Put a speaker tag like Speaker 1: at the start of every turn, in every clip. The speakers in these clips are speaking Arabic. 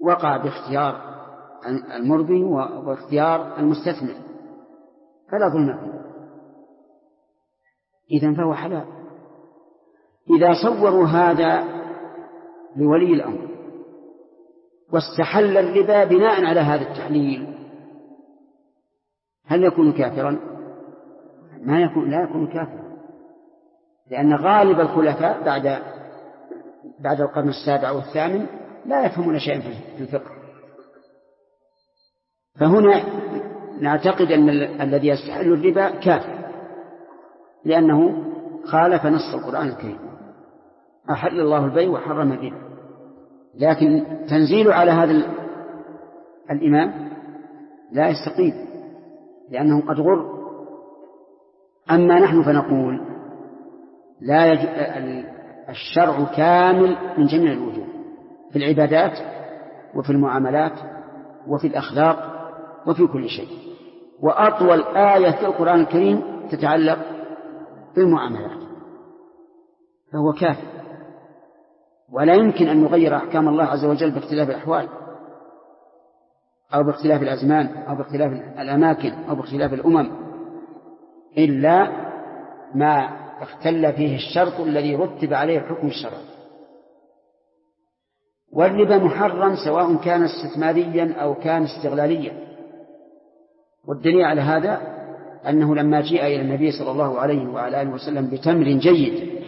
Speaker 1: وقع باختيار المربي واختيار المستثمر فلا ظلم فيه، إذن فهو حلال. إذا صوروا هذا لولي الأمر واستحل الربا بناء على هذا التحليل هل يكون كافرا؟ لا يكون كافرا، لأن غالب الخلفاء بعد القرن السابع والثامن لا يفهمون شيئا في الفقه. فهنا نعتقد أن الذي يستحل الربا كافر لأنه خالف نص القرآن الكريم، أحل الله البيع وحرم الربا. لكن تنزيل على هذا الإمام لا يستقيم لأنه قد غر. أما نحن فنقول لا الشرع كامل من جميع الوجوه، في العبادات وفي المعاملات وفي الأخلاق وفي كل شيء. وأطول آية في القرآن الكريم تتعلق بالمعاملات، فهو كافر. ولا يمكن أن نغير أحكام الله عز وجل باختلاف الأحوال أو باختلاف الأزمان أو باختلاف الأماكن أو باختلاف الأمم إلا ما اختل فيه الشرط الذي رتب عليه الحكم الشرعي. والربا محرم سواء كان استثماريا أو كان استغلاليا. والدليل على هذا أنه لما جاء إلى النبي صلى الله عليه وعلى آله وسلم بتمر جيد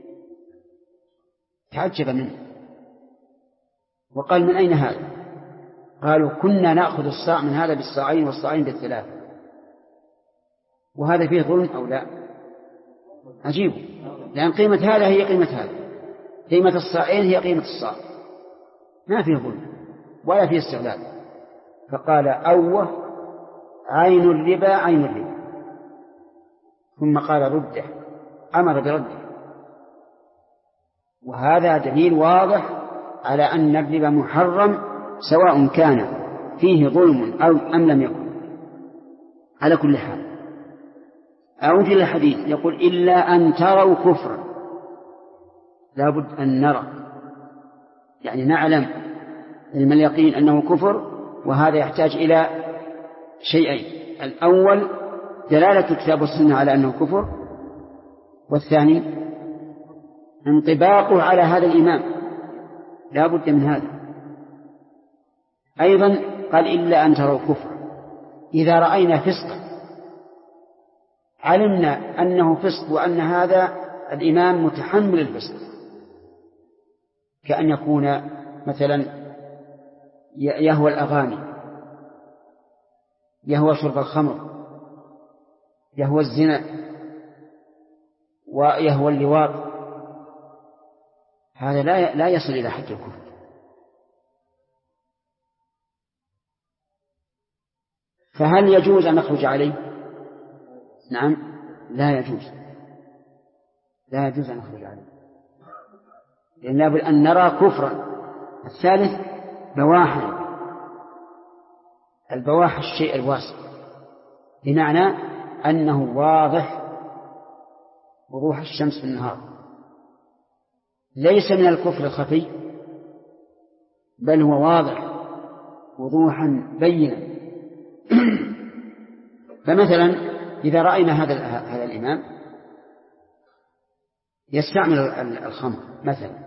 Speaker 1: تعجب منه وقال: من أين هذا؟ قالوا: كنا نأخذ الصاع من هذا بالصاعين والصاعين بالثلاث. وهذا فيه ظلم أو لا؟ عجيب، لأن قيمة هذا هي قيمة هذا، قيمة الصاعين هي قيمة الصاع، ما فيه ظلم ولا فيه استغلال. فقال: أوه عين الربا عين الربا. ثم قال: رده، أمر برده. وهذا دليل واضح على أن الربا محرم سواء كان فيه ظلم أو أم لم يكن. على كل حال أعود إلى الحديث يقول: إلا أن تروا كفرا. لابد أن نرى، يعني نعلم علم اليقين أنه كفر، وهذا يحتاج إلى شيئين: الأول دلالة الكتاب والسنة على أنه كفر، والثاني انطباقه على هذا الإمام، لا بد من هذا. أيضا قال: إلا أن تروا كفر. إذا رأينا فسقا علمنا أنه فسق وأن هذا الإمام متحمل الفسق، كأن يكون مثلا يهوى الأغاني، يهوى شرب الخمر، يهوى الزنا، ويهوى اللواط، هذا لا يصل إلى حد الكفر. فهل يجوز أن نخرج عليه؟ نعم، لا يجوز أن نخرج عليه، لأن لابد أن نرى كفرا. الثالث بواحا. البواح الشيء الواسع، بمعنى أنه واضح وضوح الشمس في النهار، ليس من الكفر الخفي، بل هو واضح وضوحا بينا. فمثلا إذا رأينا هذا الإمام يستعمل الخمر مثلا،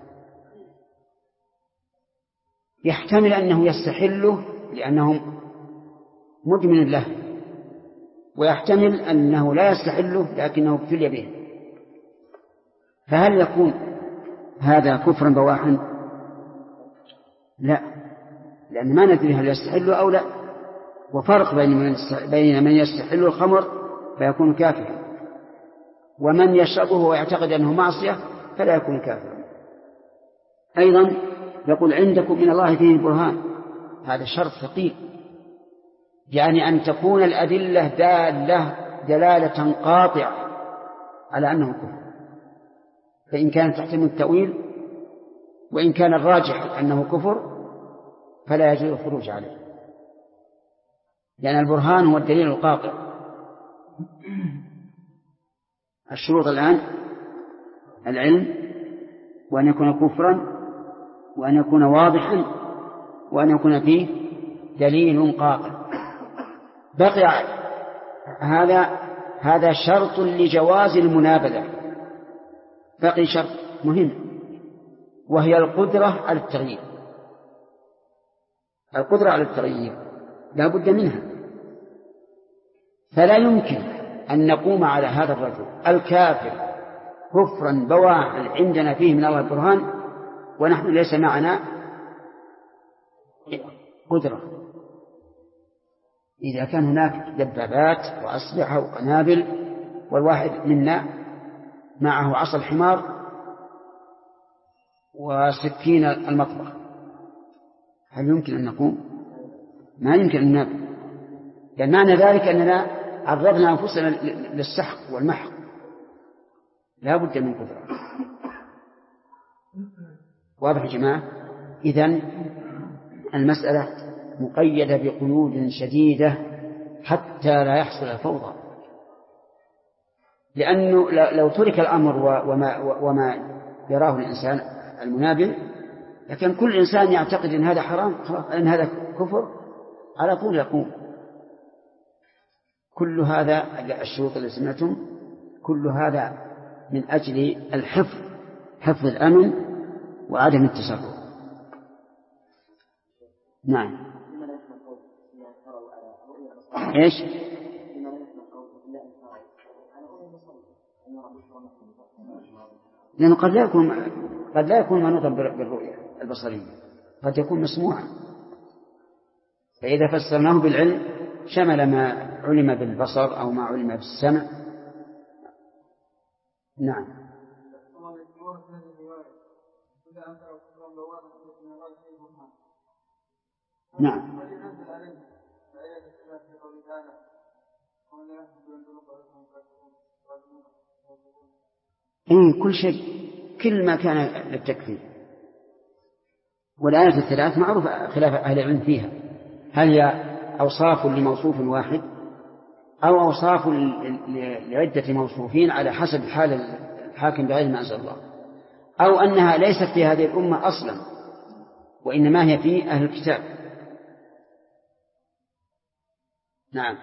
Speaker 1: يحتمل أنه يستحله لأنه مدمن له، ويحتمل أنه لا يستحله لكنه ابتلي به. فهل يكون هذا كفرا بواحا؟ لا، لأن ما ندري هل يستحله أو لا. وفرق بين من يستحل الخمر فيكون كافرا ومن يشربه ويعتقد أنه معصية فلا يكون كافرا. أيضا يقول: عندكم من الله فيه برهان. هذا شرط ثقيل، يعني أن تكون الأدلة دلالة قاطعة على أنه كفر. فإن كانت تحتمل التأويل وإن كان الراجح أنه كفر فلا يجوز الخروج عليه، لأن البرهان هو الدليل القاطع. الشروط الآن: العلم، وأن يكون كفرا، وأن يكون واضحا، وأن يكون فيه دليل قاطع. بقي هذا شرط لجواز المنابذة، بقي شرط مهم وهي القدرة على التغيير. القدرة على التغيير لا بد منها، فلا يمكن أن نقوم على هذا الرجل الكافر كفرا بواحا عندنا فيه من الله البرهان ونحن ليس معنا قدرة. إذا كان هناك دبابات وأسلحة وقنابل والواحد منا معه عصا الحمار وسكين المطبخ، هل يمكن أن نقوم؟ ما يمكن أن نقوم، لأن معنى ذلك أننا عرضنا أنفسنا للسحق والمحق. لا بد من قدرة. واضح يا جماعة؟ إذن المسألة مقيدة بقيود شديدة حتى لا يحصل الفوضى، لأنه لو ترك الأمر وما يراه الإنسان المنابل لكن كل إنسان يعتقد أن هذا حرام، أن هذا كفر، على طول يقوم. كل هذا الشروط اللي سمعتم كل هذا من أجل حفظ الأمن وعدم التسرع. نعم. إيش؟ لأنه قد لا يكون منوطا بالرؤية البصرية، قد يكون مسموعا، فإذا فسرناه بالعلم شمل ما علم بالبصر أو ما علم بالسمع. نعم. نعم. كل شيء، كل ما كان للتكفير. والآية الثلاث معروف خلاف أهل العلم فيها، هل هي أوصاف لموصوف واحد أو أوصاف لعدة موصوفين على حسب حال الحاكم بغير ما أنزل الله، أو أنها ليست في هذه الأمة أصلا وإنما هي في أهل الكتاب. نعم.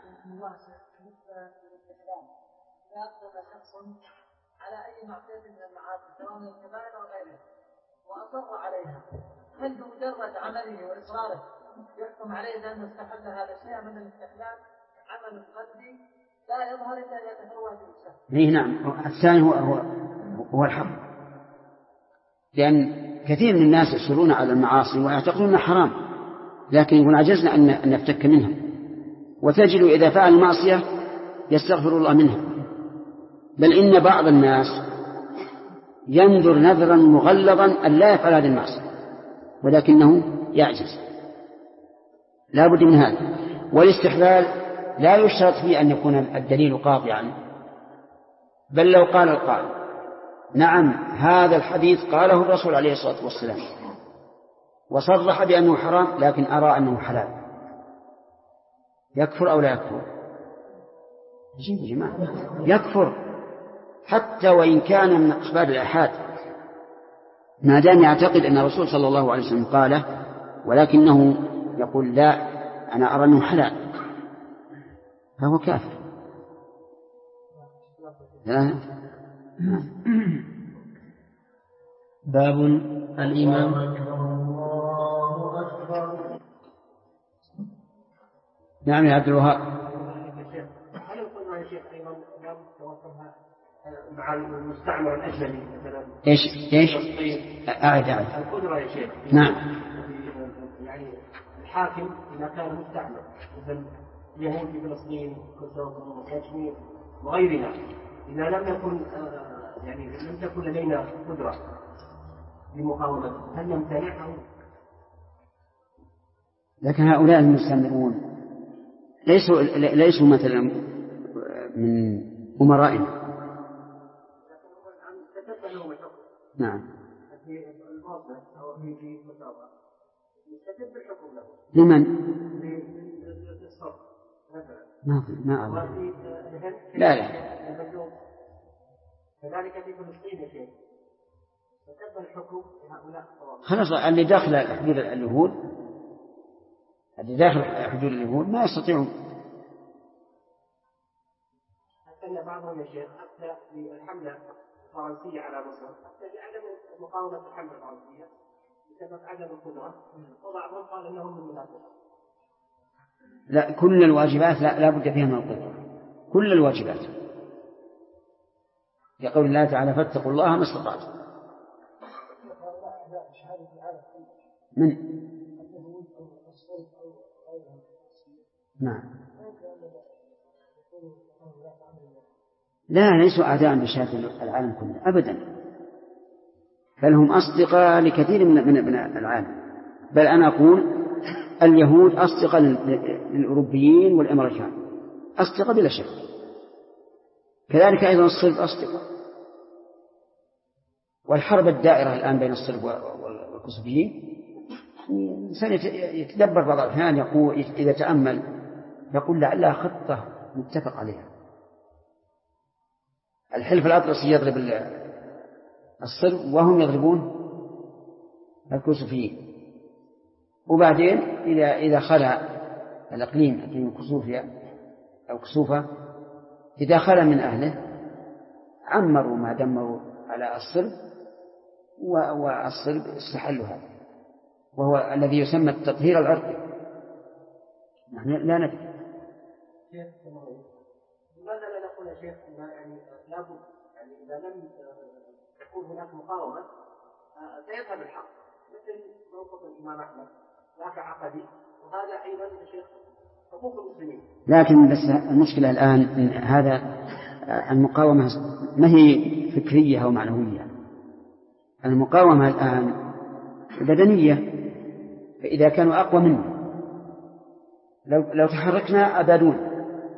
Speaker 2: على أي معصية من المعاصي سواء الكبائر أو غيرها وأصر عليها، هل بمجرد عمله وإصراره يحكم عليه بأنه استحل هذا الشيء من الاستحلال عمل قلبي لا يظهر إلا يتفوه بالشهر؟
Speaker 1: نعم. الثاني هو الحق، لأن كثير من الناس يصرون على المعاصي ويعتقدون حرام، لكن يقول عجزنا أن نفتك منها، وتجد إذا فعل المعصية يستغفر الله منها. بل إن بعض الناس ينظر نظرا مغلظا أن لا يفعل هذه المعصية ولكنه يعجز. لا بد من هذا. والاستحلال لا يشترط فيه أن يكون الدليل قاطعا، بل لو قال القائل نعم هذا الحديث قاله الرسول عليه الصلاة والسلام وصرح بأنه حرام لكن أرى أنه حلال، يكفر أو لا يكفر؟ يا جماعة يكفر حتى وإن كان من أخبار الآحاد، ما دام يعتقد أن الرسول صلى الله عليه وسلم قاله ولكنه يقول لا أنا أرى أنه حلال، فهو كافر.
Speaker 3: باب الإمام.
Speaker 1: نعم يا عبد الوهاب.
Speaker 4: هل يقول يا شيخ أيضا مع المستعمر الأجنبي مثلا؟
Speaker 1: إيش؟ أعد.
Speaker 4: القدرة يا شيخ.
Speaker 1: نعم.
Speaker 4: يعني الحاكم إذا كان مستعمر مثل اليهود في فلسطين وكشمير وغيرها، إذا لم يكن يعني لم تكن لدينا قدرة لمقاومته هل نمتنع أو؟
Speaker 1: لكن هؤلاء المستعمرون ليسوا مثلا من أمرائنا. نعم. لمن؟ ما لا
Speaker 4: كذلك في فلسطين يا شيخ تتبع الحكم لهؤلاء
Speaker 1: خلاص اللي داخل حدود اليهود هذه داخل حدود اليهود ما يستطيعون.
Speaker 4: حتى بعضهم يا شيخ أفتى بالحملة الفرنسية على مصر حتى بعدم مقاومة الحملة الفرنسية بسبب عدم القدرة، وبعضهم قال أنهم من المنافقة.
Speaker 1: لا، كل الواجبات لا بد فيها من القدرة، كل الواجبات، يقول الله تعالى فاتقوا الله ما استطعتم. من نعم، لا ليسوا أعداء بشكل العالم كله أبدا، بل هم أصدقاء لكثير من العالم. بل أنا أقول اليهود أصدقاء للأوروبيين والأمريكان، أصدقاء بلا شك، كذلك أيضا الصلب أصدقاء. والحرب الدائرة الآن بين الصلب والكوسوفيين، الإنسان يتدبر بعض الأحيان، يقول إذا تأمل يقول لعلها خطة متفق عليها. الحلف الأطلسي يضرب الصلب وهم يضربون الكوسوفيين، وبعدين إذا خلى الإقليم إقليم كوسوفيا أو كسوفة إذا خلى من أهله عمروا ما دمروا على الصلب، والصلب استحلوا هذا، وهو الذي يسمى التطهير العرقي. نحن لا ندري.
Speaker 4: لماذا لا نقول يا شيخ يعني لابد يعني إذا لم تكون هناك مقاومة سيذهب الحق، مثل موقف الإمام أحمد ذاك عقدي، وهذا أيضا يا شيخ حقوق المسلمين.
Speaker 1: لكن بس المشكلة الآن إن هذا المقاومة ما هي فكرية أو معنوية، المقاومة الآن بدنية، فإذا كانوا أقوى منا لو تحركنا أبادون.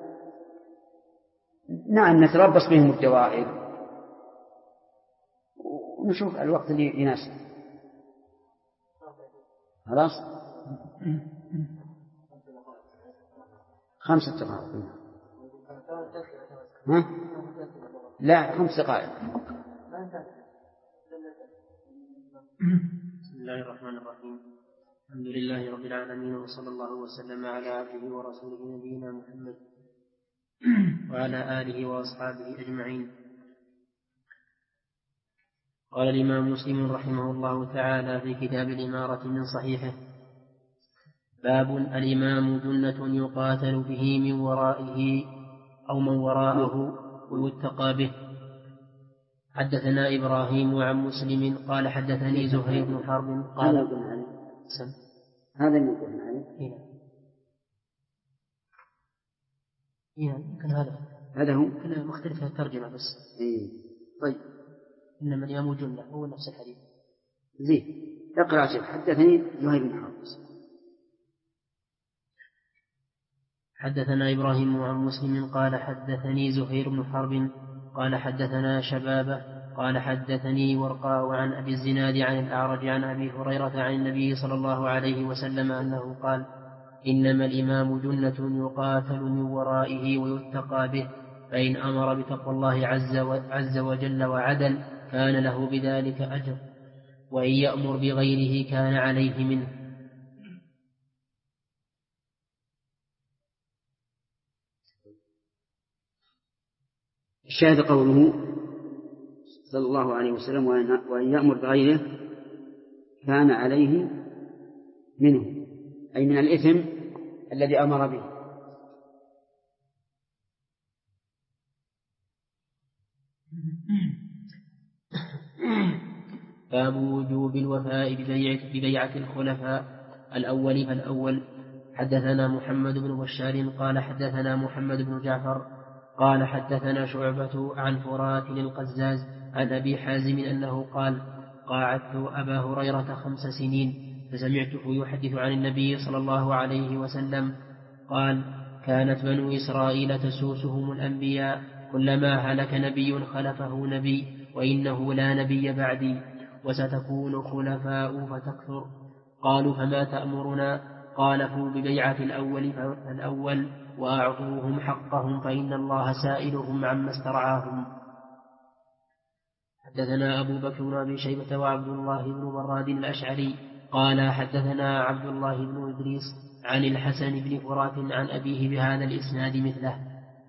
Speaker 1: نعم نتربص بهم الدوائر ونشوف الوقت اللي يناسب. خلاص 5 دقائق. ها؟ لا 5 دقائق.
Speaker 3: بسم الله الرحمن الرحيم. الحمد لله رب العالمين، وصلى الله وسلم على عبده ورسوله نبينا محمد وعلى آله وأصحابه أجمعين. قال الإمام مسلم رحمه الله تعالى في كتاب الإمارة من صحيحه: باب الإمام جنة يقاتل به من ورائه أو من وراءه ويتقى به. حدثنا إبراهيم عن مسلم قال حدثني زهير بن حرب قال
Speaker 1: هذا يقول عليه
Speaker 3: يمكن هذا هو كان مختلف الترجمة بس.
Speaker 1: طيب
Speaker 3: إنما اليوم جنة هو نفس الحديث.
Speaker 1: زين اقرأ شيء. حدثني زهير بن حرب.
Speaker 3: حدثنا إبراهيم عن مسلم قال حدثني زهير بن حرب قال حدثنا شبابة قال حدثني ورقاء عن أبي الزناد عن الأعرج عن أبي هريرة عن النبي صلى الله عليه وسلم أنه قال: إنما الإمام جنة يقاتل من ورائه ويتقى به، فإن أمر بتقوى الله عز وجل وعدل كان له بذلك أجر، وإن يأمر بغيره كان عليه منه.
Speaker 1: الشاهد قوله صلى الله عليه وسلم: وإن يأمر بغيره كان عليه منه، أي من الإثم الذي أمر به.
Speaker 3: باب وجوب الوفاء ببيعة الخلفاء الأول فالأول. حدثنا محمد بن بشار قال حدثنا محمد بن جعفر قال حدثنا شعبة عن فرات القزاز عن أبي حازم أنه قال: قاعدت أبا هريرة 5 سنين فسمعته يحدث عن النبي صلى الله عليه وسلم قال: كانت بنو إسرائيل تسوسهم الأنبياء، كلما هلك نبي خلفه نبي، وإنه لا نبي بعدي، وستكون خلفاء فتكثر. قالوا: فما تأمرنا؟ قال: فوا ببيعة الأول فالأول، وأعطوهم حقهم، فإن الله سائلهم عما استرعاهم. حدثنا أبو بكر بن أبي شيبة وعبد الله بن براد الأشعري قال حدثنا عبد الله بن إدريس عن الحسن بن فرات عن أبيه بهذا الإسناد مثله.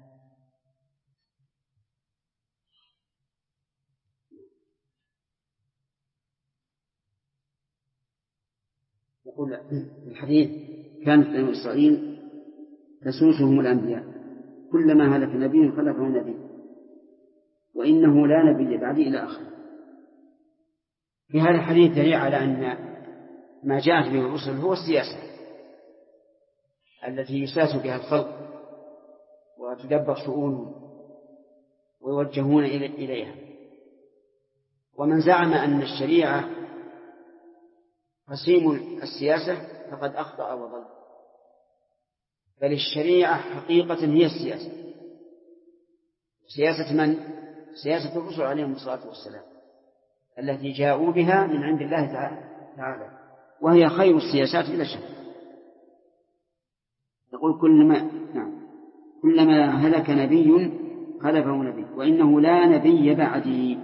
Speaker 1: يقول الحديث كانت بنو إسرائيل تسوسهم الأنبياء كلما هلك نبي خلفه نبي وإنه لا نبي بعدي إلى آخره. في هذا الحديث دليل على أن ما جاءت به الرسل هو السياسة التي يساس بها الخلق وتدبر شؤونهم ويوجهون إليها. ومن زعم أن الشريعة قسيم السياسة فقد أخطأ وضل، بل الشريعة حقيقة هي السياسة. سياسة من؟ سياسة الرسل عليهم الصلاة والسلام التي جاءوا بها من عند الله تعالى، وهي خير السياسات بلا شك. يقول كلما هلك نبي خلفه نبي وإنه لا نبي بعدي،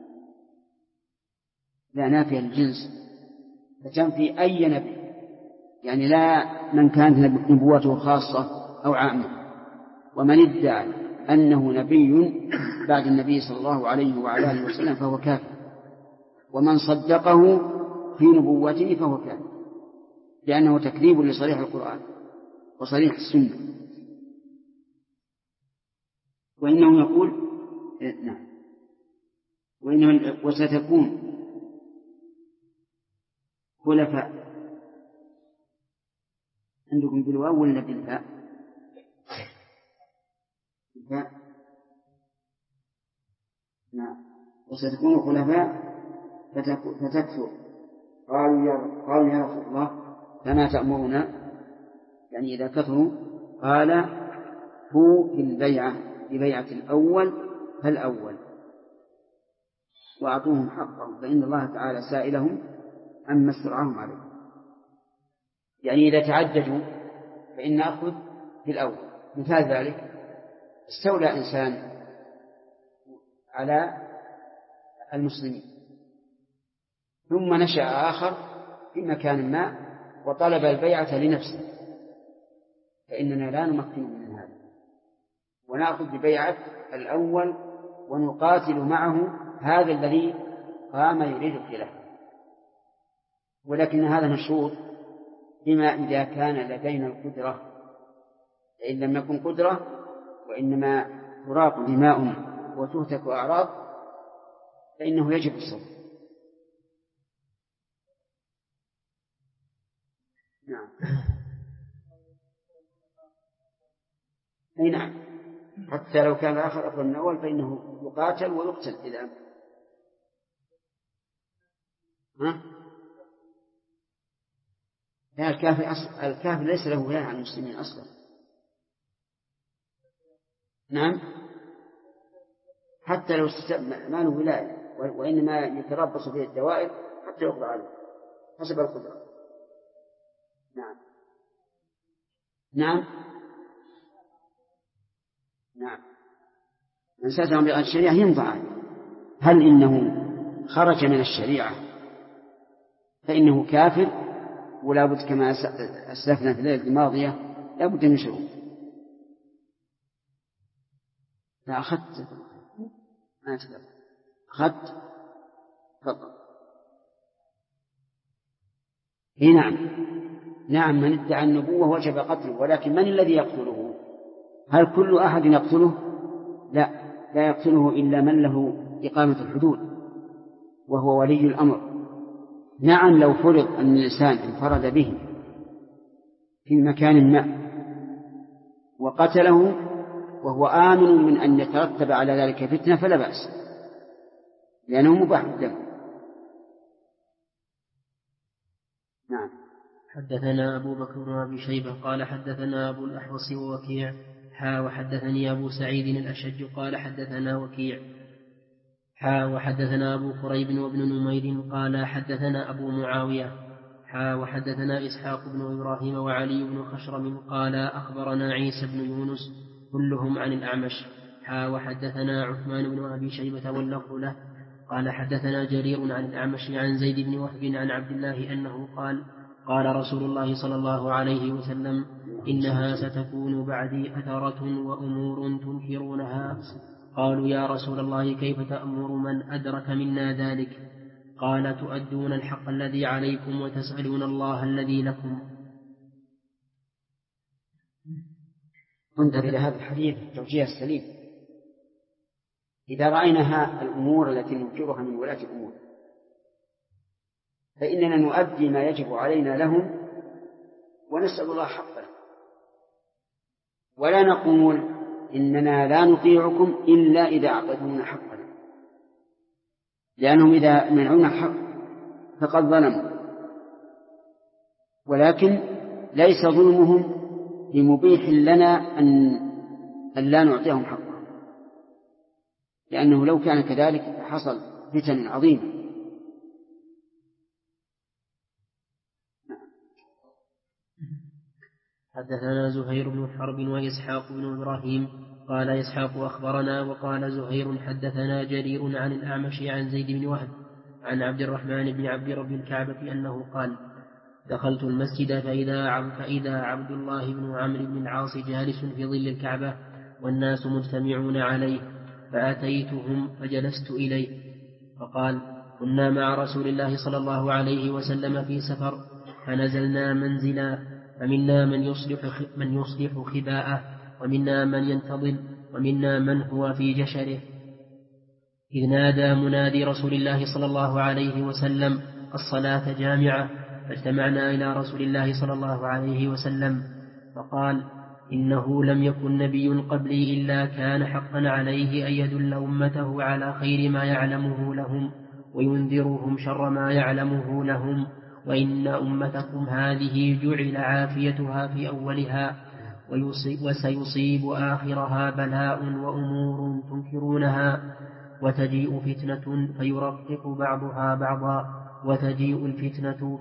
Speaker 1: لا نافية الجنس فتنفي أي نبي، يعني لا من كانت نبوته خاصة أو عامة. ومن ادعى أنه نبي بعد النبي صلى الله عليه وعلى آله وسلم فهو كافر، ومن صدقه في نبوته فهو كافر، لأنه تكذيب لصريح القرآن وصريح السنة. وإنه يقول وستكون خلفاء عندكم بالواو ولا بالفاء؟ بالفاء. نعم. وستكون خلفاء فتكفر. قالوا يا رسول الله فما تأمرنا؟ يعني إذا كفروا قال هو في البيعة ببيعة الأول فالأول وأعطوهم حقهم فإن الله تعالى سائلهم عما استرعاهم عليه. يعني إذا تعددوا فإن نأخذ في الأول. مثال ذلك استولى إنسان على المسلمين ثم نشأ آخر في مكان ما وطلب البيعة لنفسه، فإننا لا نمكن من هذا ونأخذ ببيعة الأول ونقاتل معه هذا الذي قام يريد الخلافة. ولكن هذا مشروط بما إذا كان لدينا القدرة، فإن لم يكن قدرة وإنما تراق دماء وتهتك أعراض فإنه يجب الصبر. نعم. أي نعم، حتى لو كان آخر أفضل من الأول فإنه يقاتل ويقتل إذا الكافر ليس له ولاية على المسلمين أصلا. نعم، حتى لو ما له ولاية وإنما يتربص به الدوائر حتى يقضى عليه حسب القدرة. نعم نعم نعم. من ساتهم بغير الشريعة ينفع. هل إنه خرج من الشريعة فإنه كافر ولا بد كما أسلفنا في الليلة الماضية لا بد من شروط. لا أخذت ما أتذكر أخذت فقط. نعم من ادعى النبوة وجب قتله، ولكن من الذي يقتله؟ هل كل أحد يقتله؟ لا يقتله إلا من له إقامة الحدود وهو ولي الأمر. نعم لو فرض أن الإنسان انفرد به في مكان ما وقتله وهو آمن من أن يترتب على ذلك فتنة فلا بأس، لأنه مباح الدم. نعم.
Speaker 3: حدثنا أبو بكر بن أبي شيبة قال حدثنا أبو الأحوص ووكيع وحدثني أبو سعيد الأشج قال حدثنا وكيع وحدثنا أبو كريب وابن نمير قال حدثنا أبو معاوية وحدثنا إسحاق بن إبراهيم وعلي بن خشرم قال أخبرنا عيسى بن يونس كلهم عن الأعمش وحدثنا عثمان بن أبي شيبة واللفظ له قال حدثنا جرير عن الأعمش عن زيد بن وهب عن عبد الله أنه قال رسول الله صلى الله عليه وسلم: إنها ستكون بعدي أثرة وأمور تنكرونها. قالوا: يا رسول الله كيف تأمر من أدرك منا ذلك؟ قال: تؤدون الحق الذي عليكم وتسألون الله الذي لكم.
Speaker 1: انظر إلى هذا الحديث التوجيه السليم. إذا رأينا الأمور التي ننكرها من ولاة الأمور فإننا نؤدي ما يجب علينا لهم ونسأل الله حقه، ولا نقول إننا لا نطيعكم إلا إذا أعطيتمونا حقنا، لأنهم إذا منعونا الحق فقد ظلموا، ولكن ليس ظلمهم بمبيح لنا أن لا نعطيهم حقهم، لأنه لو كان كذلك حصل فتن عظيمة.
Speaker 3: حدثنا زهير بن حرب وإسحاق بن إبراهيم قال إسحاق أخبرنا وقال زهير حدثنا جرير عن الأعمش عن زيد بن وهب عن عبد الرحمن بن عبد رب الكعبة أنه قال: دخلت المسجد فإذا عبد الله بن عمرو بن العاص جالس في ظل الكعبة والناس مجتمعون عليه، فأتيتهم فجلست إليه، فقال: كنا مع رسول الله صلى الله عليه وسلم في سفر، فنزلنا منزلا، فمنا من يصلح خباءه، ومنا من ينتظر، ومنا من هو في جشره، إذ نادى منادي رسول الله صلى الله عليه وسلم: الصلاة جامعة. فاجتمعنا إلى رسول الله صلى الله عليه وسلم فقال: إنه لم يكن نبي قبلي إلا كان حقا عليه أن يدل أمته على خير ما يعلمه لهم وينذرهم شر ما يعلمه لهم، وإن أمتكم هذه جعل عافيتها في أولها وسيصيب آخرها بلاء وأمور تنكرونها، وتجيء فتنة فيرقق بعضها بعضا، وتجيء الفتنة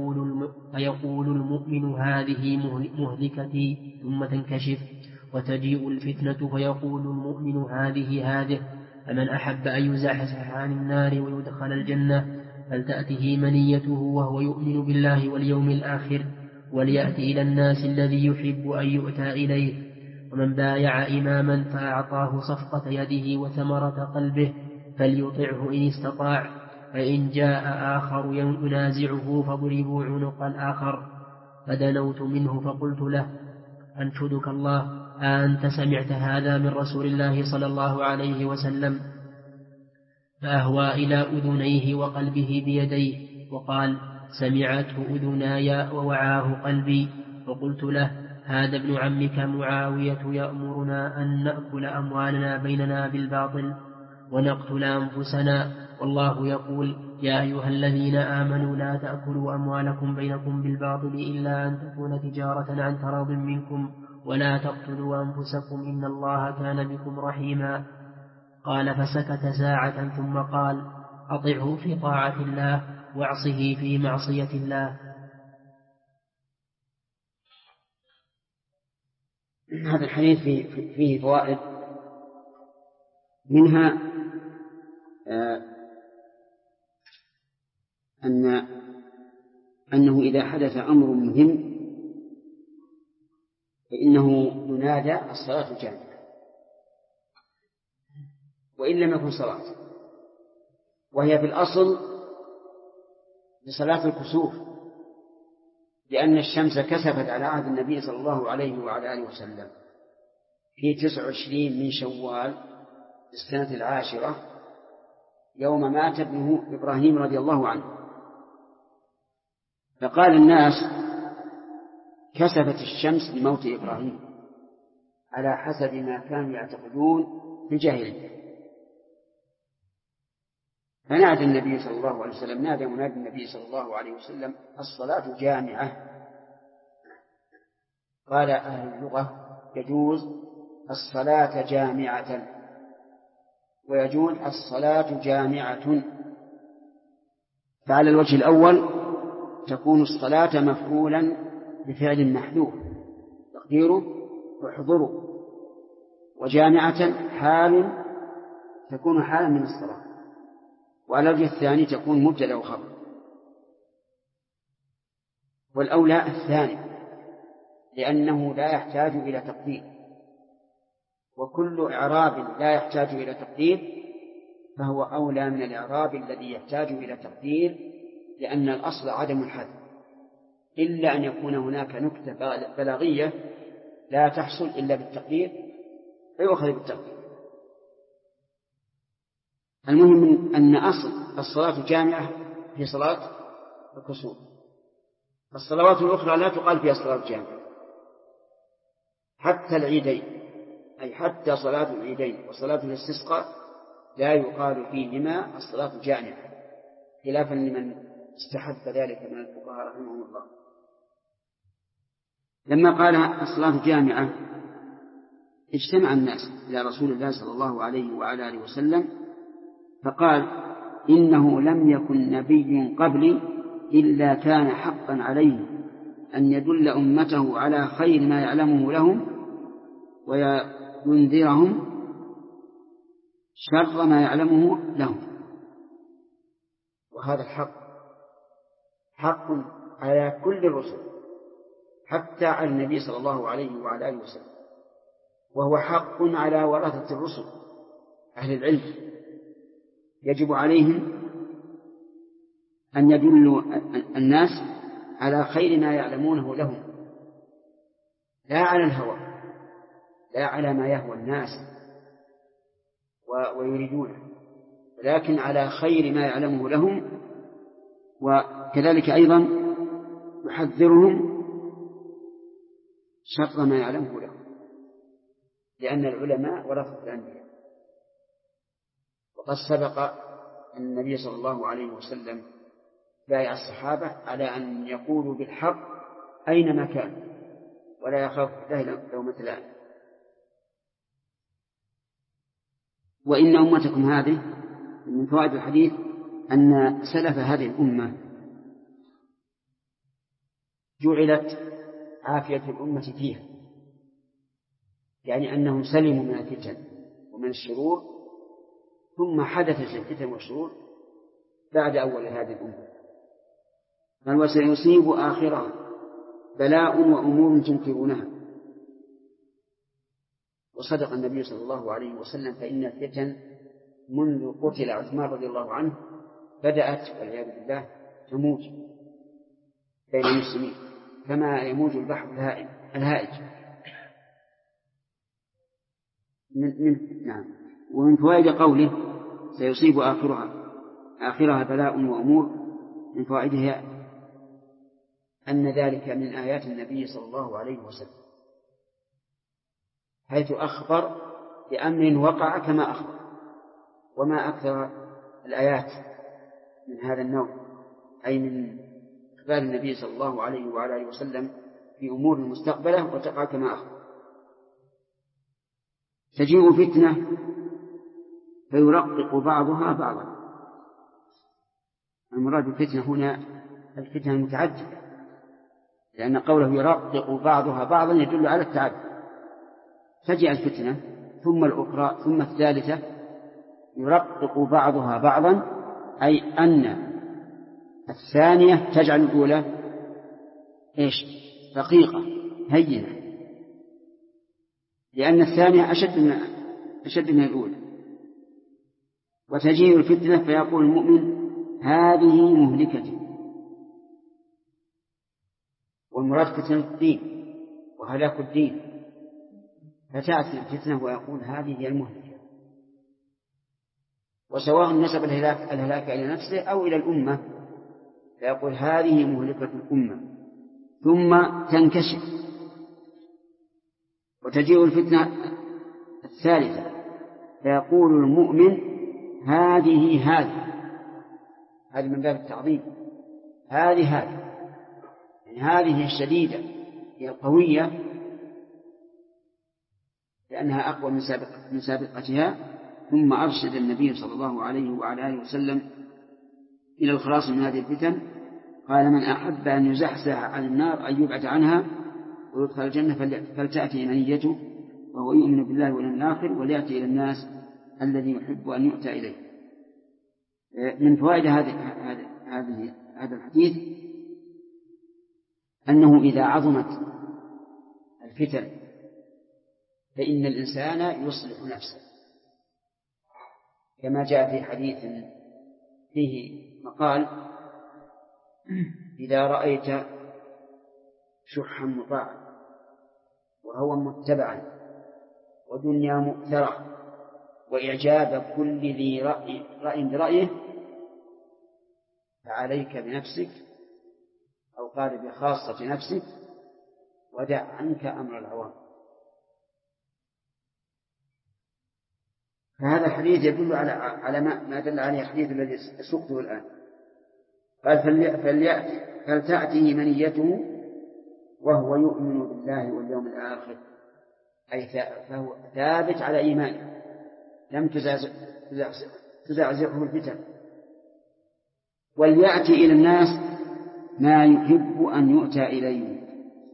Speaker 3: فيقول المؤمن هذه مهلكتي ثم تنكشف، وتجيء الفتنة فيقول المؤمن هذه، فمن أحب أن يزحزح عن النار ويدخل الجنة فلتأته منيته وهو يؤمن بالله واليوم الآخر، وليأتي إلى الناس الذي يحب أن يؤتى إليه. ومن بايع إماما فأعطاه صفقة يده وثمرة قلبه فليطعه إن استطاع، فإن جاء آخر ينازعه فضربوا عنق الآخر. فدنوت منه فقلت له: أنشدك الله، أنت سمعت هذا من رسول الله صلى الله عليه وسلم؟ فأهوى إلى أذنيه وقلبه بيديه وقال: سمعته أذناي ووعاه قلبي. فقلت له: هذا ابن عمك معاوية يأمرنا أن نأكل أموالنا بيننا بالباطل ونقتل أنفسنا، والله يقول: يا أيها الذين آمنوا لا تأكلوا أموالكم بينكم بالباطل إلا أن تكون تجارة عن تراض منكم، ولا تقتلوا أنفسكم إن الله كان بكم رحيما. قال: فسكت ساعة ثم قال: أطعه في طاعة الله واعصه في معصية الله.
Speaker 1: هذا الحديث فيه فوائد، منها أنه إذا حدث أمر مهم فإنه ينادى: الصلاة جامعة، وإن لم يكن صلاة، وهي في الأصل لصلاة الكسوف، لأن الشمس كسفت على عهد النبي صلى الله عليه وعلى آله وسلم في 29 من شوال السنة 10 يوم مات ابنه إبراهيم رضي الله عنه، فقال الناس: كسفت الشمس لموت إبراهيم، على حسب ما كانوا يعتقدون في الجاهلية. فنادى النبي صلى الله عليه وسلم، نادى منادي النبي صلى الله عليه وسلم: الصلاة جامعة. قال أهل اللغة: يجوز الصلاة جامعة، ويجوز الصلاة جامعة. فعلى الوجه الأول تكون الصلاة مفعولا بفعل محذوف تقديره احضروا، وجامعة حال تكون حالا من الصلاة. وعلى الوجه الثاني تكون مبتدأ وخبر. والأولى الثاني، لأنه لا يحتاج إلى تقدير، وكل إعراب لا يحتاج إلى تقدير فهو أولى من الإعراب الذي يحتاج إلى تقدير، لأن الأصل عدم الحذف، إلا أن يكون هناك نكتة بلاغية لا تحصل إلا بالتقدير فيؤخذ بالتقدير. المهم أن أصل الصلاة جامعة في صلاة الكسوف. الصلوات الأخرى لا تقال فيها صلاة جامعة، حتى العيدين، أي حتى صلاة العيدين وصلاة الاستسقاء لا يقال فيهما الصلاة جامعة، خلافا لمن استحب ذلك من الفقهاء رحمهم الله. لما قال الصلاة جامعة اجتمع الناس إلى رسول الله صلى الله عليه وعلى آله وسلم فقال: إنه لم يكن نبي قبلي إلا كان حقا عليه أن يدل أمته على خير ما يعلمه لهم وينذرهم شر ما يعلمه لهم. وهذا حق على كل الرسل، حتى على النبي صلى الله عليه وعلى آله وسلم، وهو حق على ورثة الرسل أهل العلم، يجب عليهم أن يدلوا الناس على خير ما يعلمونه لهم، لا على الهوى، لا على ما يهوى الناس ويريدونه، ولكن على خير ما يعلمه لهم. وكذلك أيضا يحذرهم شر ما يعلمه لهم، لأن العلماء ورثة الأنبياء. وقد سبق أن النبي صلى الله عليه وسلم بايع الصحابة على أن يقولوا بالحق أينما كان ولا يخاف لومة لائم. وإن أمتكم هذه من فوائد الحديث أن سلف هذه الأمة جعلت عافية الأمة فيها، يعني أنهم سلموا من الفتن ومن الشرور، ثم حدثت الفتن والشرور بعد أول هذه الأمة. قال: وسيصيب آخرها بلاء وأمور تنكرونها. وصدق النبي صلى الله عليه وسلم، فإن الفتن منذ قتل عثمان رضي الله عنه بدأت والعياذ بالله تموج بين المسلمين كما يموج البحر الهائج. نعم. ومن فوائد قوله سيصيب آخرها بلاء وأمور، من فوائدها أن ذلك من آيات النبي صلى الله عليه وسلم، حيث أخبر بأمر وقع كما أخبر. وما أكثر الآيات من هذا النوع، أي من أخبار النبي صلى الله عليه وعلى آله وسلم في أمور المستقبلة وتقع كما أخبر. تجيء فتنة فيرقق بعضها بعضا. المراد بالفتنة هنا الفتنة المتعددة، لأن قوله يرقق بعضها بعضا يدل على التعدد. تجيء الفتنة ثم الأخرى ثم الثالثة، يرقق بعضها بعضا، أي أن الثانية تجعل الأولى رقيقة هينة، لأن الثانية أشد من الأولى. وتجيء الفتنة فيقول المؤمن هذه مهلكتي، والمراد فتنة الدين وهلاك الدين، فتأتي الفتنة ويقول هذه هي المهلكة، وسواء نسب الهلاك إلى نفسه أو إلى الأمة، فيقول هذه مهلكة الأمة، ثم تنكشف. وتجيء الفتنة الثالثة فيقول المؤمن هذه من باب التعظيم، هذه يعني هذه الشديدة هي القوية لأنها أقوى من سابقتها. ثم أرشد النبي صلى الله عليه وعلى آله وسلم إلى الخلاص من هذه الفتن. قال: من أحب أن يزحزح عن النار أن يبعد عنها ويدخل الجنة فلتأتي منيته وهو يؤمن بالله واليوم الآخر وليأتي إلى الناس الذي يحب أن يؤتى إليه. من فوائد هذا الحديث أنه إذا عظمت الفتن فإن الإنسان يصلح نفسه، كما جاء في حديث فيه مقال: إذا رأيت شحا مطاعا وهوى متبعا ودنيا مؤثرة وإعجاب كل ذي رأي برأيه فعليك بنفسك، أو قال بخاصة نفسك، ودع عنك أمر العوام. فهذا الحديث يدل على ما دل عليه الحديث الذي سقته الآن. قال: فلتأته منيته وهو يؤمن بالله واليوم الآخر، أي فهو ثابت على إيمانه لم تزعزعه الفتن. وليأتي إلى الناس ما يحب أن يؤتى إليه.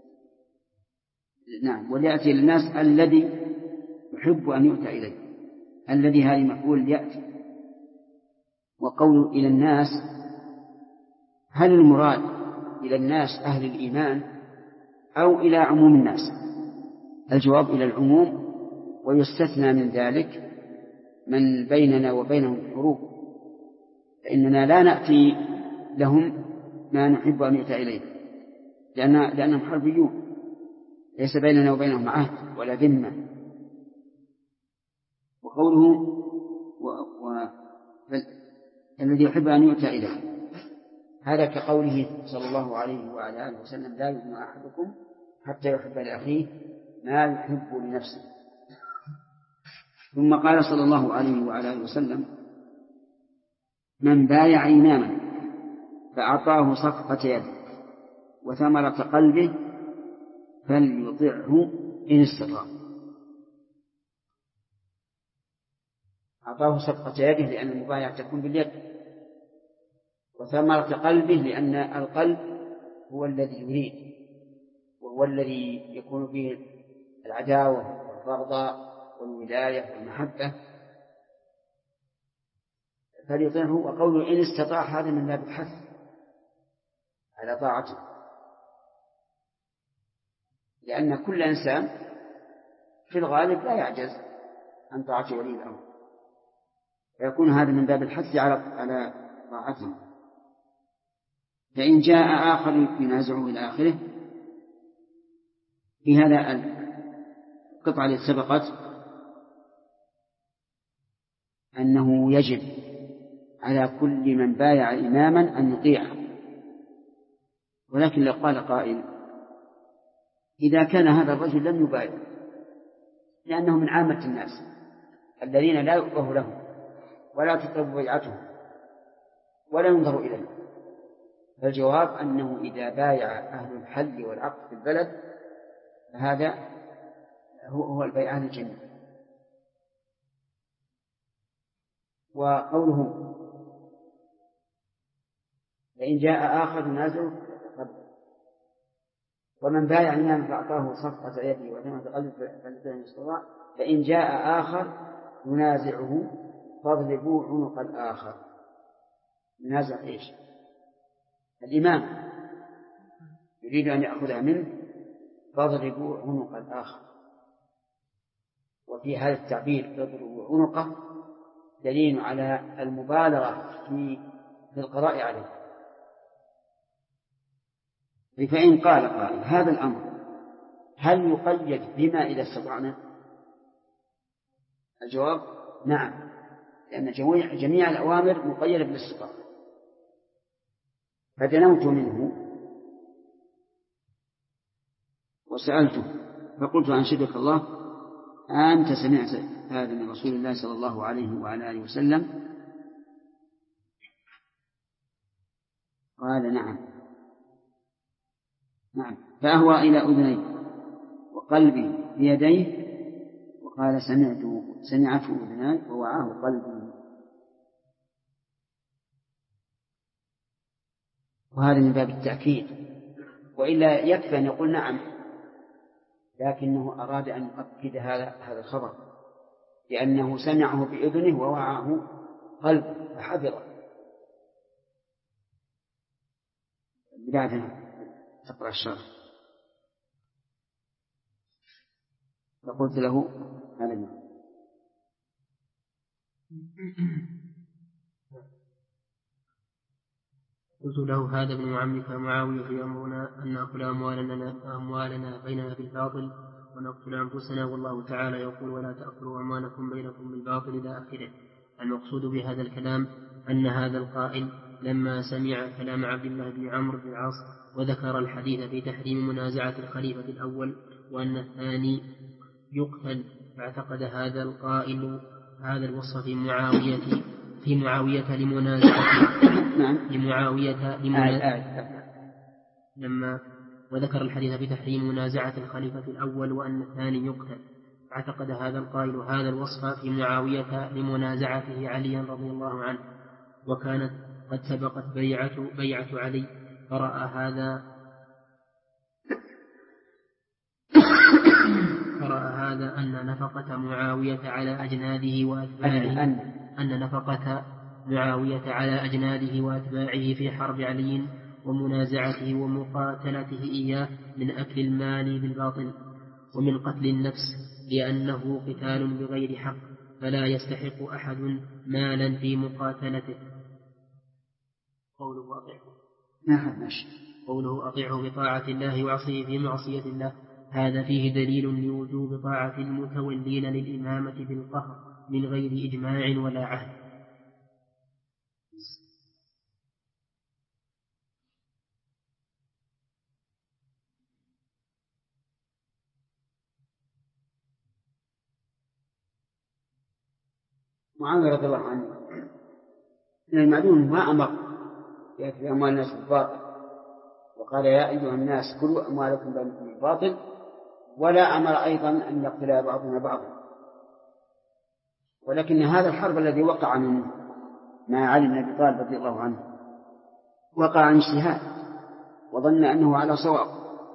Speaker 1: نعم، وليأتي إلى الناس الذي يحب أن يؤتى إليه. الذي هذه مفعول يأتي. وقول إلى الناس، هل المراد إلى الناس أهل الإيمان أو إلى عموم الناس؟ الجواب إلى العموم، ويستثنى من ذلك من بيننا وبينهم حروب، فإننا لا نأتي لهم ما نحب أن يؤتى إليه، لأنهم حربيون، ليس بيننا وبينهم عهد ولا ذمة. وقوله الذي يحب أن يؤتى إليه، هذا كقوله صلى الله عليه وعلى آله وسلم: لا يؤمن أحدكم حتى يحب لأخيه ما يحب لنفسه. ثم قال صلى الله عليه وعلى آله وسلم: من بايع إماما فأعطاه صفقة يده وثمرة قلبه فليطعه إن استطاع. أعطاه صفقة يده لأن المبايعة تكون باليد، وثمرة قلبه لأن القلب هو الذي يريد، وهو الذي يكون فيه العداوة والبغضاء والولاية والمحبة، فليطعه. وقوله إن استطاع هذا من باب الحث على طاعته، لأن كل إنسان في الغالب لا يعجز عن طاعة ولي الأمر، فيكون هذا من باب الحث على طاعته. فإن جاء آخر ينازعه إلى آخره. في هذا القطعة التي سبقت أنه يجب على كل من بايع إماما أن يطيعه، ولكن لو قال قائل: إذا كان هذا الرجل لم يبايع لأنه من عامة الناس الذين لا يؤبه لهم ولا تطلب بيعتهم ولا ينظر إليه، فالجواب أنه إذا بايع أهل الحل والعقد في البلد فهذا هو البيعان الجميع. وقوله فإن جاء آخر ينازعه ومن بايع إماما فأعطاه صفقة يده وثمرة قلبه فليطعه استطاع، فإن جاء آخر ينازعه فاضربوا عنق الآخر. ينازع إيش؟ الإمام يريد أن يأخذها منه، فاضربوا عنق الآخر. وفي هذا التعبير اضربوا عنقه دليل على المبالغة في القضاء عليه. فإن قال قائل: هذا الأمر هل يقيد بما إذا استطعنا؟ الجواب: نعم، لأن جميع الأوامر مقيدة بالاستطاعة. فدنوت منه وسألته فقلت: أنشدك الله، أنت سمعت هذا من رسول الله صلى الله عليه وعلى آله وسلم؟ قال: نعم. فأهوى إلى أذنيه وقلبي بيديه وقال: سمعته أذناي ووعاه قلبي. وهذا من باب التأكيد، وإلا يكفي أن يقول نعم، لكنه أراد أن يؤكد هذا الخبر، لأنه سمعه بأذنه ووعاه قلبه فحفظه. تقرأ الشرح. فقلت له هذا ما
Speaker 3: قلت له هذا ابن عمك معاوية يأمرنا أن نأكل أموالنا بيننا بالباطل ونقتل أنفسنا، والله تعالى يقول ولا تأكلوا أموالكم بينكم بالباطل إلى آخره. المقصود بهذا الكلام أن هذا القائل لما سمع كلام عبد الله بن عمرو بن العاص وذكر الحديث في تحريم منازعة الخليفة الأول وأن الثاني يقتل، فاعتقد هذا القائل هذا الوصف في معاوية لما وذكر الحديث في تحريم منازعة الخليفة الأول وأن الثاني يقتل، اعتقد هذا القائل هذا الوصف في معاوية لمنازعته عليا رضي الله عنه، وكانت قد سبقت بيعة علي، فرأى هذا أن نفقة معاوية على أجناده وأتباعه في حرب علي ومنازعته ومقاتلته إياه من أكل المال بالباطل ومن قتل النفس، لأنه قتال بغير حق، فلا يستحق أحد مالا في مقاتلته. قوله أطيعه بطاعة الله وعصيه في معصية الله، هذا فيه دليل لوجوب طاعة المتولين للإمامة بالقهر من غير إجماع ولا عهد.
Speaker 1: معاوية رضي الله عنه من المعلوم ما أمر يأكل أموال الناس بالباطل، وقال يا أيها الناس كلوا أموالكم بينكم بالباطل، ولا أمر أيضا أن يقتل بعضنا بعضا. ولكن هذا الحرب الذي وقع منه مع علي بن أبي طالب رضي الله عنه وقع عن اجتهاد وظن أنه على صواب،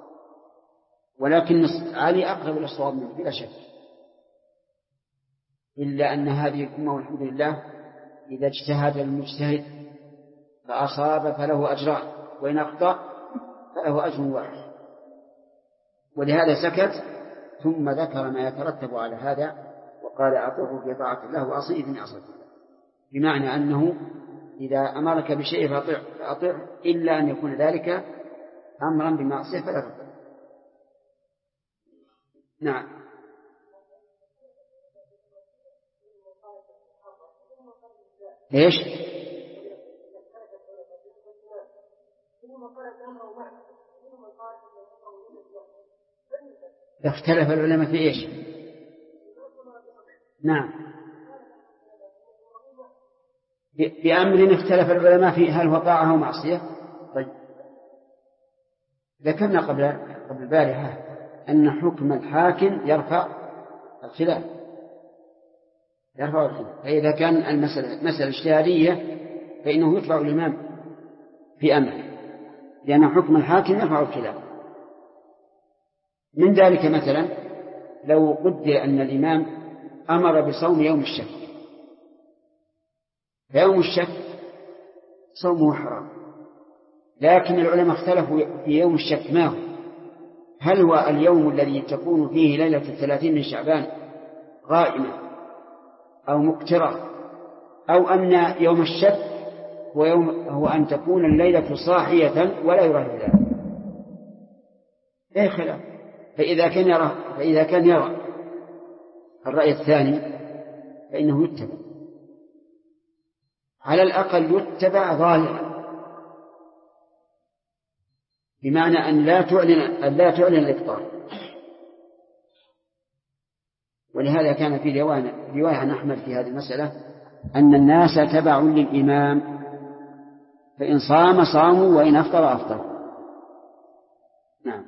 Speaker 1: ولكن علي أقرب إلى الصواب منه بلا شك، إلا أن هذه الأمة والحمد لله إذا اجتهد المجتهد فأصاب فله أجران، وإن أخطأ فله أجر واحد. ولهذا سكت ثم ذكر ما يترتب على هذا وقال أطيعه في طاعة الله وأصيه في معصية الله، بمعنى أنه إذا أمرك بشيء فأطيع إلا أن يكون ذلك أمرا بمعصية فلا تطيع. نعم. إيش؟ اختلف العلماء في إيش؟ نعم، بأمر اختلف العلماء في هل هو طاعة أو معصية. طيب، ذكرنا قبل البارحة أن حكم الحاكم يرفع الخلاف، فإذا كان المسألة اجتهادية فإنه يتبع الإمام في أمره، لأن حكم الحاكم يرفع الخلاف. من ذلك مثلا لو قدر أن الإمام أمر بصوم يوم الشك، فيوم الشك صومه حرام، لكن العلماء اختلفوا في يوم الشك ما هو، هل هو اليوم الذي تكون فيه ليلة 30 من شعبان غائمة أو مقترة، أو أن يوم الشك هو أن تكون الليلة صاحية ولا يرى الهلال. إيه خلاف. فإذا كان يرى الرأي الثاني فإنه يتبع، على الأقل يتبع ظاهرا، بمعنى أن لا تعلن الإفطار. ولهذا كان في رواية عن أحمد في هذه المسألة أن الناس تبع للإمام، فإن صام صاموا وإن أفطر أفطر. نعم.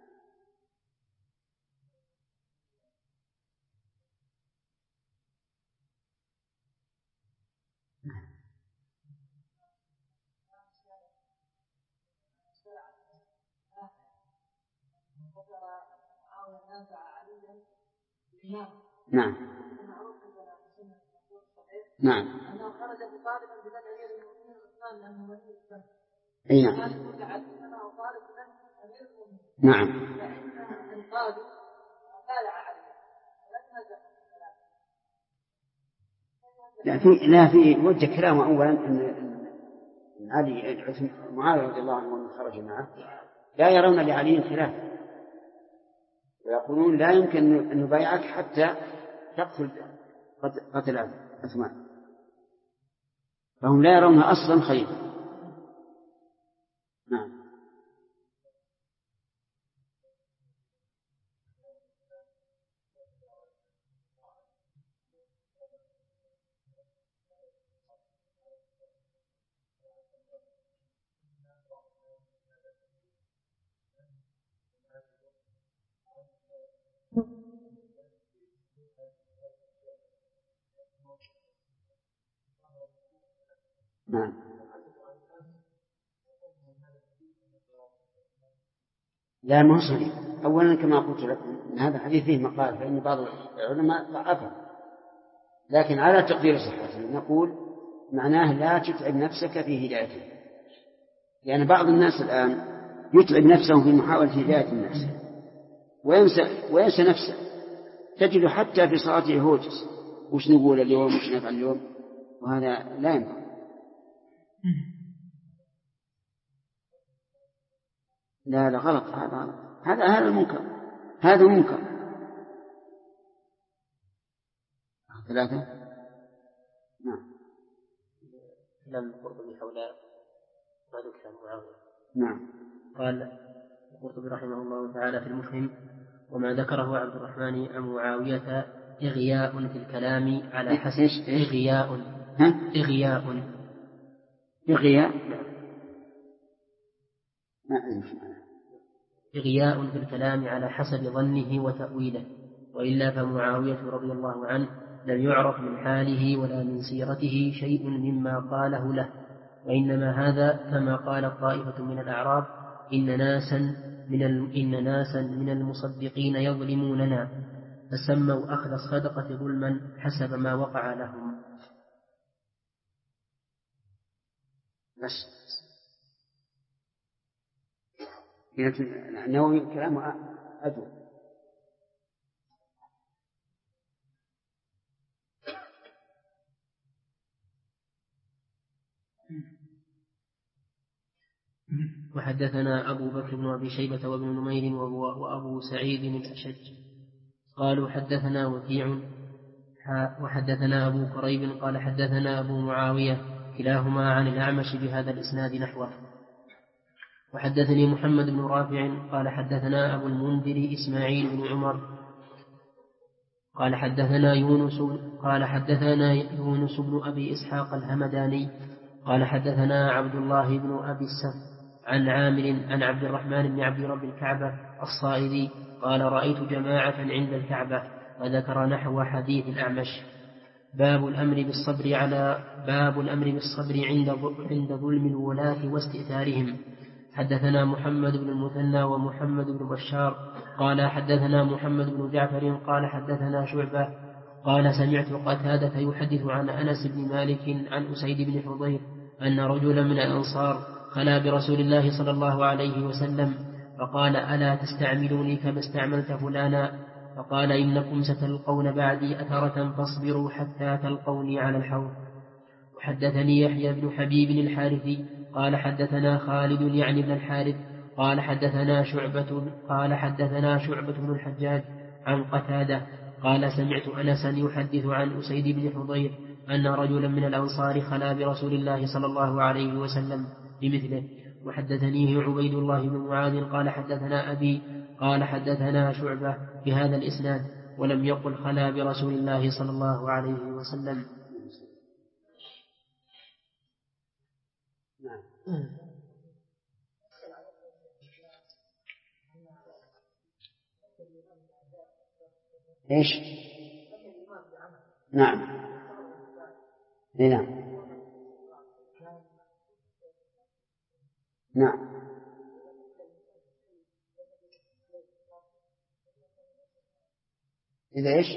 Speaker 1: نعم. نعم.
Speaker 2: أنه خرج مطالبا بدفع أمير المؤمنين عثمان لأنه ولي الإسلام.
Speaker 1: أي نعم.
Speaker 2: قال يقول لعلي أنه طالب
Speaker 1: نعم.
Speaker 2: فإن القاضي بايع عليه
Speaker 1: لا في وجه كلامه أولا أن علي معاوية رضي الله عنه ومن خرج معه لا يرون لعلي خلاف، ويقولون لا يمكن أن نبايعك حتى تقتل قتل عثمان، فهم لا يرونها أصلا خير. نعم. نعم. لا ما هو صحيح. أولا كما قلت لكم إن هذا الحديث فيه مقال، فإن بعض العلماء ضعفه، لكن على تقدير صحته نقول معناه لا تتعب نفسك في هدايته، لأن بعض الناس الآن يتعب نفسه في محاولة هداية الناس وينسى نفسه، تجد حتى في صلاته هوجس، وش نقول اليوم وش نفعل اليوم، وهذا لا ينفع. لا غلط، هذا المنكر، هذا منكر. ثلاثة. نعم.
Speaker 3: كلام القرطبي حول ما ذكر معاوية.
Speaker 1: نعم.
Speaker 3: قال القرطبي رحمه الله تعالى في المفهم: وما ذكره عبد الرحمن عن معاوية إغياء في الكلام على حسب إغياء في الكلام على حسب ظنه وتأويله، وإلا فمعاوية رضي الله عنه لم يعرف من حاله ولا من سيرته شيء مما قاله له، وإنما هذا كما قال طائفة من الأعراب: إن ناسا من المصدقين يظلموننا، فسموا أخذ الصدقة ظلما حسب ما وقع لهم.
Speaker 1: بس النووي كلامه أدو.
Speaker 3: وحدثنا أبو بكر بن أبي شيبة وابن نمير وأبو سعيد الأشج قالوا حدثنا وكيع وحدثنا أبو كريب قال حدثنا أبو معاوية كلاهما عن الأعمش بهذا الإسناد نحوه. وحدثني محمد بن رافع قال حدثنا أبو المنذر إسماعيل بن عمر قال حدثنا يونس بن أبي إسحاق الهمداني قال حدثنا عبد الله بن أبي السف عن عامر عن عبد الرحمن بن عبد رب الكعبة الصائدي قال رأيت جماعة عند الكعبة، وذكر نحو حديث الأعمش. باب الأمر بالصبر عند ظلم الولاة واستئثارهم. حدثنا محمد بن المثنى ومحمد بن بشار قال حدثنا محمد بن جعفر قال حدثنا شعبة قال سمعت قتادة يحدث عن أنس بن مالك عن أسيد بن حضير أن رجلا من الأنصار خلا برسول الله صلى الله عليه وسلم فقال: ألا تستعملوني كما استعملت فلانا؟ فقال: إنكم ستلقون بعدي أثرة فاصبروا حتى تلقوني على الحوض. وحدثني يحيى بن حبيب الحارثي قال حدثنا خالد يعني بن الحارث قال حدثنا شعبة بن الحجاج عن قتادة قال سمعت أنسا يحدث عن أسيد بن حضير أن رجلا من الأنصار خلا برسول الله صلى الله عليه وسلم بمثله. وحدثنيه عبيد الله بن معاذ قال حدثنا أبي قال حدثنا شعبة بهذا الإسناد ولم يقل خلا برسول الله صلى الله عليه وسلم.
Speaker 1: إيش؟ نعم. نعم. نعم. إذا إيش؟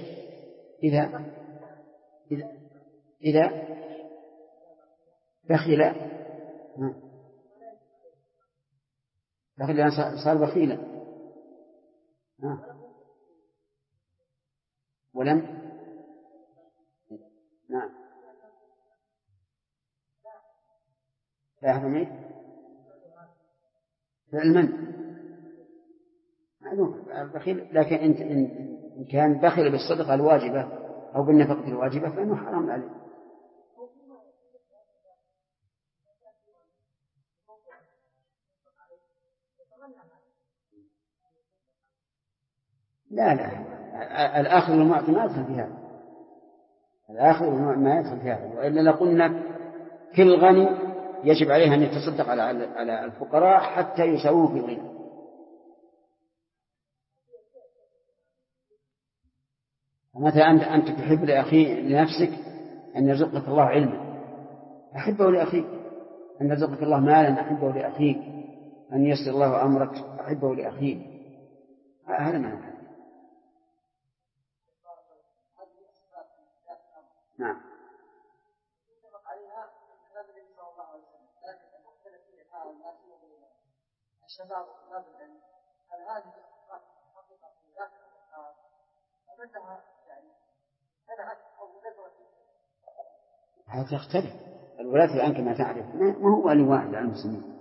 Speaker 1: إذا بخل. بخيل لأن صار بخيلا. ولم نعم لا يحرم إيه؟ فعل من معلوم بخيل، لكن إن كان بخل بالصدقة الواجبة أو بالنفقة الواجبة فإنه حرام عليه. لا الآخر والمعطي ما يدخل في هذا، الآخر ما يدخل في هذا، وإلا لقلنا كل غني يجب عليه أن يتصدق على الفقراء حتى يساووه في الغنى. مثلا أنت تحب لنفسك أن يرزقك الله علما، أحبه لأخيك. أن يرزقك الله مالا، أحبه لأخيك. أن يسر الله أمرك، أحبه لأخيك. هذا معنى. نعم.
Speaker 2: الشباب وطلاب العلم، هل هذه حقيقة في ذاك الأفكار أم أنها يعني منعت أو ندرت؟
Speaker 1: هذا يختلف. الولاة الآن كما تعرف ما هو لواحد على المسلمين،